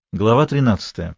Глава 13.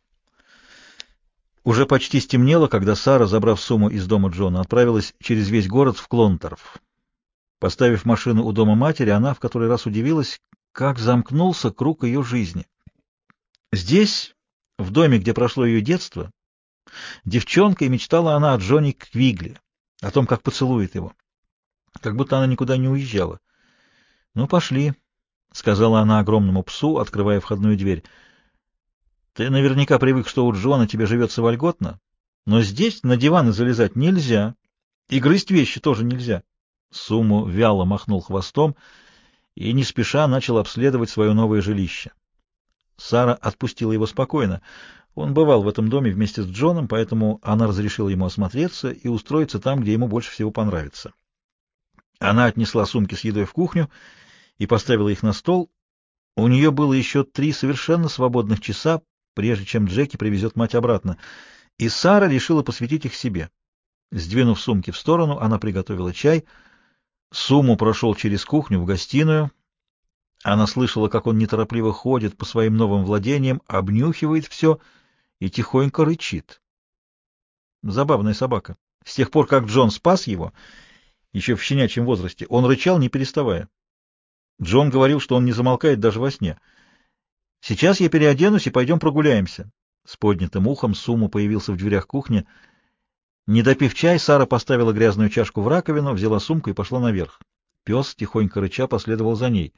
Уже почти стемнело, когда Сара, забрав сумму из дома Джона, отправилась через весь город в Клонторф. Поставив машину у дома матери, она в который раз удивилась, как замкнулся круг ее жизни. Здесь, в доме, где прошло ее детство, девчонкой мечтала она о Джоне Квигли, о том, как поцелует его, как будто она никуда не уезжала. «Ну, пошли», — сказала она огромному псу, открывая входную дверь. «Ты наверняка привык, что у Джона тебе живется вольготно, но здесь на диваны залезать нельзя, и грызть вещи тоже нельзя». Суму вяло махнул хвостом и не спеша начал обследовать свое новое жилище. Сара отпустила его спокойно. Он бывал в этом доме вместе с Джоном, поэтому она разрешила ему осмотреться и устроиться там, где ему больше всего понравится. Она отнесла сумки с едой в кухню и поставила их на стол. У нее было еще 3 совершенно свободных часа, прежде чем Джеки привезет мать обратно, и Сара решила посвятить их себе. Сдвинув сумки в сторону, она приготовила чай. Суму прошел через кухню в гостиную. Она слышала, как он неторопливо ходит по своим новым владениям, обнюхивает все и тихонько рычит. Забавная собака. С тех пор, как Джон спас его, еще в щенячьем возрасте, он рычал, не переставая. Джон говорил, что он не замолкает даже во сне. «Сейчас я переоденусь и пойдем прогуляемся». С поднятым ухом Суму появился в дверях кухни. Не допив чай, Сара поставила грязную чашку в раковину, взяла сумку и пошла наверх. Пес, тихонько рыча, последовал за ней.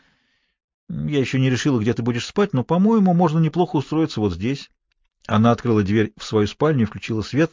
«Я еще не решила, где ты будешь спать, но, по-моему, можно неплохо устроиться вот здесь». Она открыла дверь в свою спальню и включила свет.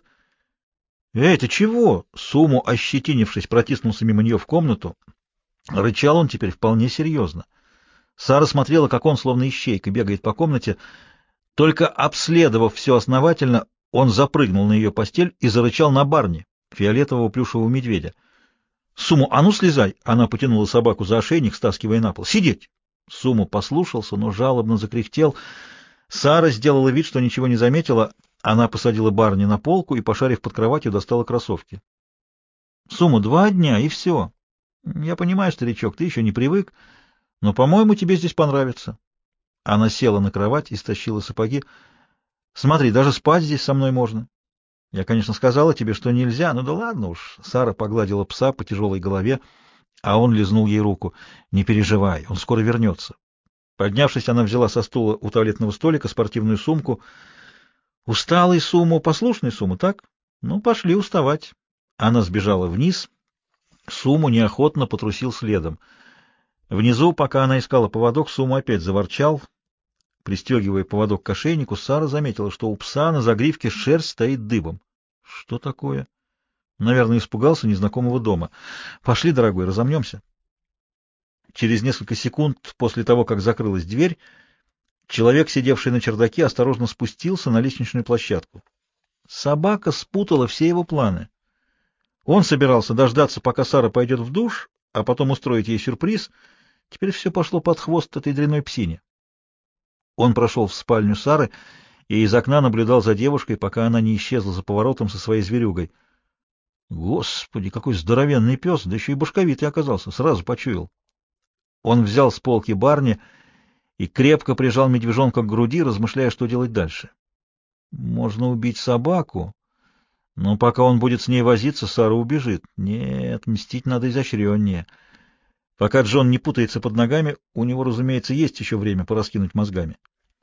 «Эй, ты чего?» Суму, ощетинившись, протиснулся мимо нее в комнату. Рычал он теперь вполне серьезно. Сара смотрела, как он, словно ищейка, бегает по комнате. Только обследовав все основательно, он запрыгнул на ее постель и зарычал на Барни, фиолетового плюшевого медведя. «Суму, а ну слезай!» Она потянула собаку за ошейник, стаскивая на пол. «Сидеть!» Суму послушался, но жалобно закряхтел. Сара сделала вид, что ничего не заметила. Она посадила Барни на полку и, пошарив под кроватью, достала кроссовки. «Суму, 2 дня, и все. Я понимаю, старичок, ты еще не привык, но, по-моему, тебе здесь понравится». Она села на кровать и стащила сапоги. «Смотри, даже спать здесь со мной можно. Я, конечно, сказала тебе, что нельзя, но да ладно уж». Сара погладила пса по тяжелой голове, а он лизнул ей руку. «Не переживай, он скоро вернется». Поднявшись, она взяла со стула у туалетного столика спортивную сумку. «Усталый Суму, послушный Суму, так? Ну, пошли уставать». Она сбежала вниз. Суму неохотно потрусил следом. Внизу, пока она искала поводок, Суму опять заворчал. Пристегивая поводок к ошейнику, Сара заметила, что у пса на загривке шерсть стоит дыбом. Что такое? Наверное, испугался незнакомого дома. Пошли, дорогой, разомнемся. Через несколько секунд после того, как закрылась дверь, человек, сидевший на чердаке, осторожно спустился на лестничную площадку. Собака спутала все его планы. Он собирался дождаться, пока Сара пойдет в душ, а потом устроить ей сюрприз. Теперь все пошло под хвост этой дрянной псине. Он прошел в спальню Сары и из окна наблюдал за девушкой, пока она не исчезла за поворотом со своей зверюгой. Господи, какой здоровенный пес, да еще и башковитый оказался, сразу почуял. Он взял с полки Барни и крепко прижал медвежонка к груди, размышляя, что делать дальше. Можно убить собаку, но пока он будет с ней возиться, Сара убежит. Нет, мстить надо изощреннее. Пока Джон не путается под ногами, у него, разумеется, есть еще время пораскинуть мозгами.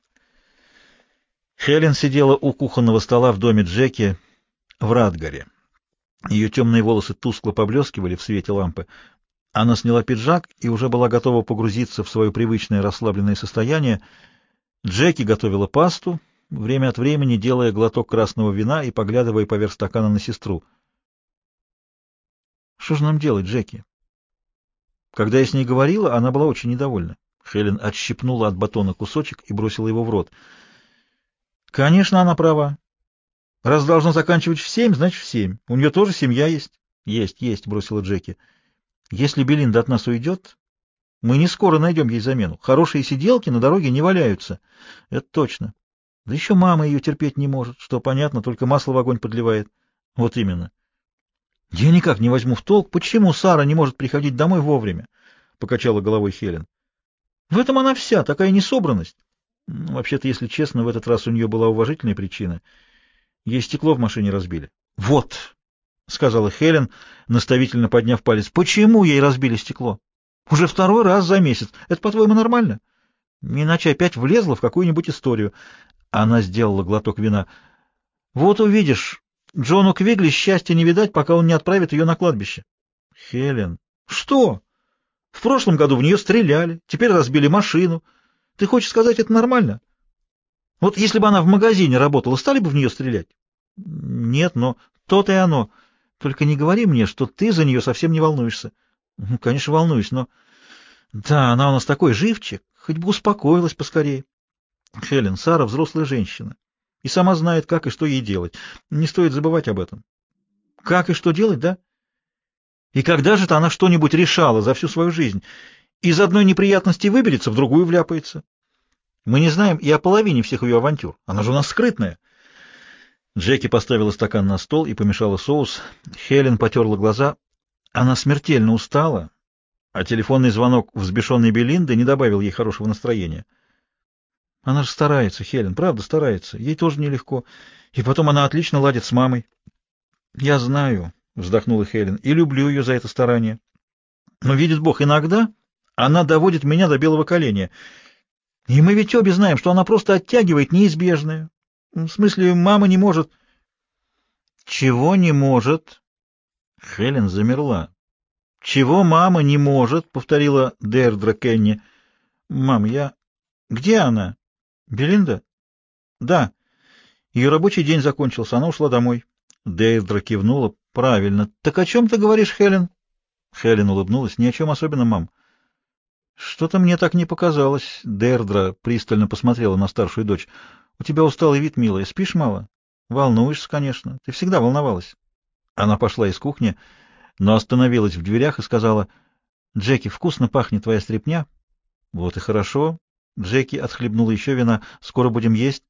Хелен сидела у кухонного стола в доме Джеки в Радгаре. Ее темные волосы тускло поблескивали в свете лампы. Она сняла пиджак и уже была готова погрузиться в свое привычное расслабленное состояние. Джеки готовила пасту, время от времени делая глоток красного вина и поглядывая поверх стакана на сестру. «Что же нам делать, Джеки?» Когда я с ней говорила, она была очень недовольна. Хелен отщипнула от батона кусочек и бросила его в рот. «Конечно, она права. Раз должна заканчивать в 7, значит в 7. У нее тоже семья есть». «Есть», — бросила Джеки. «Если Белинда от нас уйдет, мы не скоро найдем ей замену. Хорошие сиделки на дороге не валяются». «Это точно. Да еще мама ее терпеть не может, что понятно, только масло в огонь подливает». «Вот именно». «Я никак не возьму в толк, почему Сара не может приходить домой вовремя», — покачала головой Хелен. «В этом она вся, такая несобранность. Вообще-то, если честно, в этот раз у нее была уважительная причина. Ей стекло в машине разбили. «Вот», — сказала Хелен, наставительно подняв палец, — «почему ей разбили стекло? Уже второй раз за месяц. Это, по-твоему, нормально? Иначе опять влезла в какую-нибудь историю». Она сделала глоток вина. «Вот увидишь, Джону Квигли счастья не видать, пока он не отправит ее на кладбище». «Хелен». «Что? В прошлом году в нее стреляли, теперь разбили машину. Ты хочешь сказать, это нормально? Вот если бы она в магазине работала, стали бы в нее стрелять?» «Нет, но то-то и оно. Только не говори мне, что ты за нее совсем не волнуешься». «Ну, конечно, волнуюсь, но...» «Да, она у нас такой живчик, хоть бы успокоилась поскорее». «Хелен, Сара взрослая женщина и сама знает, как и что ей делать. Не стоит забывать об этом». «Как и что делать, да? И когда же-то она что-нибудь решала за всю свою жизнь? Из одной неприятности выберется, в другую вляпается. Мы не знаем и о половине всех ее авантюр. Она же у нас скрытная». Джеки поставила стакан на стол и помешала соус. Хелен потерла глаза. Она смертельно устала, а телефонный звонок взбешенной Белинды не добавил ей хорошего настроения. Она же старается, Хелен, правда старается. Ей тоже нелегко. И потом она отлично ладит с мамой. Я знаю, вздохнула Хелен, и люблю ее за это старание. Но, видит Бог, иногда она доводит меня до белого коленя. И мы ведь обе знаем, что она просто оттягивает неизбежное. В смысле, мама не может... Чего не может? Хелен замерла. Чего мама не может? Повторила Дердра Кенни. Мам, я... Где она? Белинда? Да. Ее рабочий день закончился, она ушла домой. Дейдра кивнула. Правильно. Так о чем ты говоришь, Хелен? Хелен улыбнулась. Ни о чем особенном, мам. Что-то мне так не показалось. Дейдра пристально посмотрела на старшую дочь. У тебя усталый вид, милая. Спишь мало? Волнуешься, конечно. Ты всегда волновалась. Она пошла из кухни, но остановилась в дверях и сказала: Джеки, вкусно пахнет твоя стряпня. Вот и хорошо. Джеки отхлебнула еще вина. Скоро будем есть.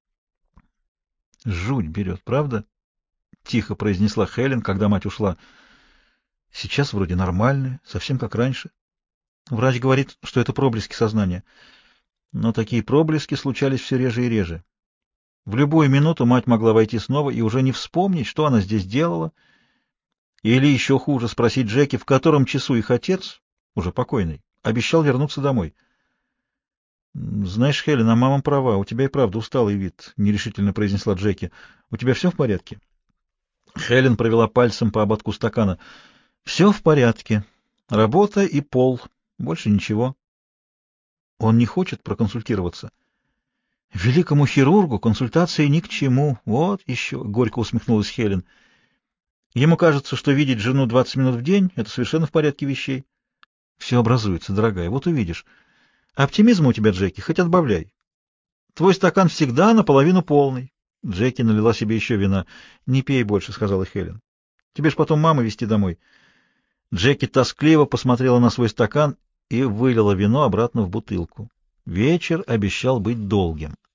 Жуть берет, правда? Тихо произнесла Хелен, когда мать ушла. Сейчас вроде нормально, совсем как раньше. Врач говорит, что это проблески сознания. Но такие проблески случались все реже и реже. В любую минуту мать могла войти снова и уже не вспомнить, что она здесь делала, или еще хуже спросить Джеки, в котором часу их отец, уже покойный, обещал вернуться домой. «Знаешь, Хелен, а мама права, у тебя и правда усталый вид», — нерешительно произнесла Джеки. «У тебя все в порядке?» Хелен провела пальцем по ободку стакана. «Все в порядке. Работа и пол. Больше ничего». «Он не хочет проконсультироваться?» «Великому хирургу консультации ни к чему. Вот еще», — горько усмехнулась Хелен. «Ему кажется, что видеть жену 20 минут в день — это совершенно в порядке вещей. Все образуется, дорогая, вот увидишь. Оптимизма у тебя, Джеки, хоть отбавляй. Твой стакан всегда наполовину полный». Джеки налила себе еще вина. «Не пей больше», — сказала Хелен. «Тебе ж потом маму везти домой». Джеки тоскливо посмотрела на свой стакан и вылила вино обратно в бутылку. Вечер обещал быть долгим.